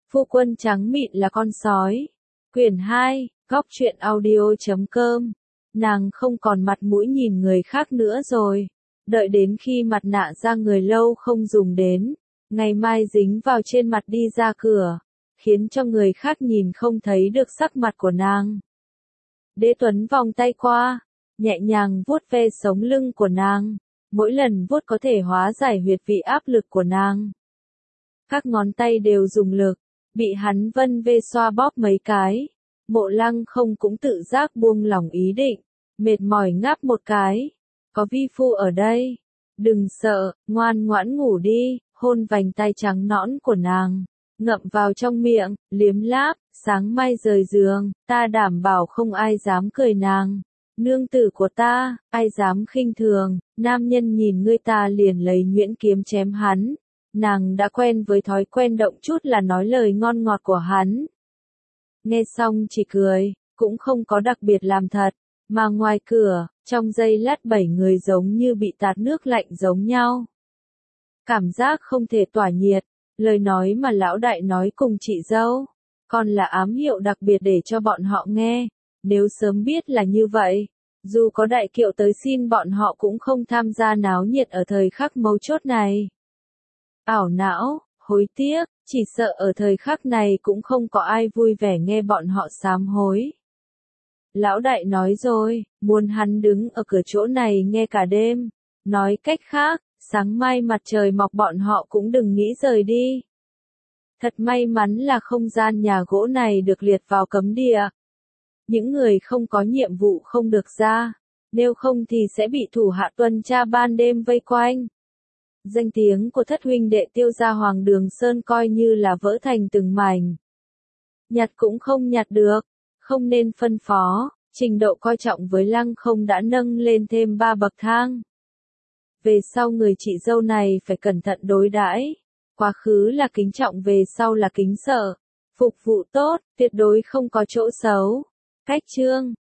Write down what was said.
Phu quân trắng mịn là con sói. Quyển 2, góc truyện audio.com. Nàng không còn mặt mũi nhìn người khác nữa rồi. Đợi đến khi mặt nạ da người lâu không dùng đến, ngày mai dính vào trên mặt đi ra cửa, khiến cho người khác nhìn không thấy được sắc mặt của nàng. Đế Tuấn vòng tay qua, nhẹ nhàng vuốt ve sống lưng của nàng, mỗi lần vuốt có thể hóa giải huyệt vị áp lực của nàng. Các ngón tay đều dùng lực, bị hắn vân vê xoa bóp mấy cái, Mộ Lăng không cũng tự giác buông lỏng ý định, mệt mỏi ngáp một cái. Có vi phu ở đây, đừng sợ, ngoan ngoãn ngủ đi, hôn vành tay trắng nõn của nàng, ngậm vào trong miệng, liếm láp, sáng mai rời giường, ta đảm bảo không ai dám cười nàng. Nương tử của ta, ai dám khinh thường, nam nhân nhìn ngươi ta liền lấy nhuyễn kiếm chém hắn. Nàng đã quen với thói quen động chút là nói lời ngon ngọt của hắn. Nghe xong chỉ cười, cũng không có đặc biệt làm thật, mà ngoài cửa, trong giây lát 7 người giống như bị tạt nước lạnh giống nhau. Cảm giác không thể tỏa nhiệt, lời nói mà lão đại nói cùng chị dâu, còn là ám hiệu đặc biệt để cho bọn họ nghe. Nếu sớm biết là như vậy, dù có đại kiệu tới xin bọn họ cũng không tham gia náo nhiệt ở thời khắc mấu chốt này. Ảo não, hối tiếc, chỉ sợ ở thời khắc này cũng không có ai vui vẻ nghe bọn họ sám hối. Lão đại nói rồi, muốn hắn đứng ở cửa chỗ này nghe cả đêm. Nói cách khác, sáng mai mặt trời mọc bọn họ cũng đừng nghĩ rời đi. Thật may mắn là không gian nhà gỗ này được liệt vào cấm địa. Những người không có nhiệm vụ không được ra, nếu không thì sẽ bị thủ hạ tuần tra ban đêm vây quanh. Danh tiếng của thất huynh đệ Tiêu gia Hoàng Đường Sơn coi như là vỡ thành từng mảnh. Nhặt cũng không nhặt được, không nên phân phó, trình độ coi trọng với Lăng Không đã nâng lên thêm 3 bậc thang. Về sau người chị dâu này phải cẩn thận đối đãi, quá khứ là kính trọng về sau là kính sợ, phục vụ tốt, tuyệt đối không có chỗ xấu. Cách chương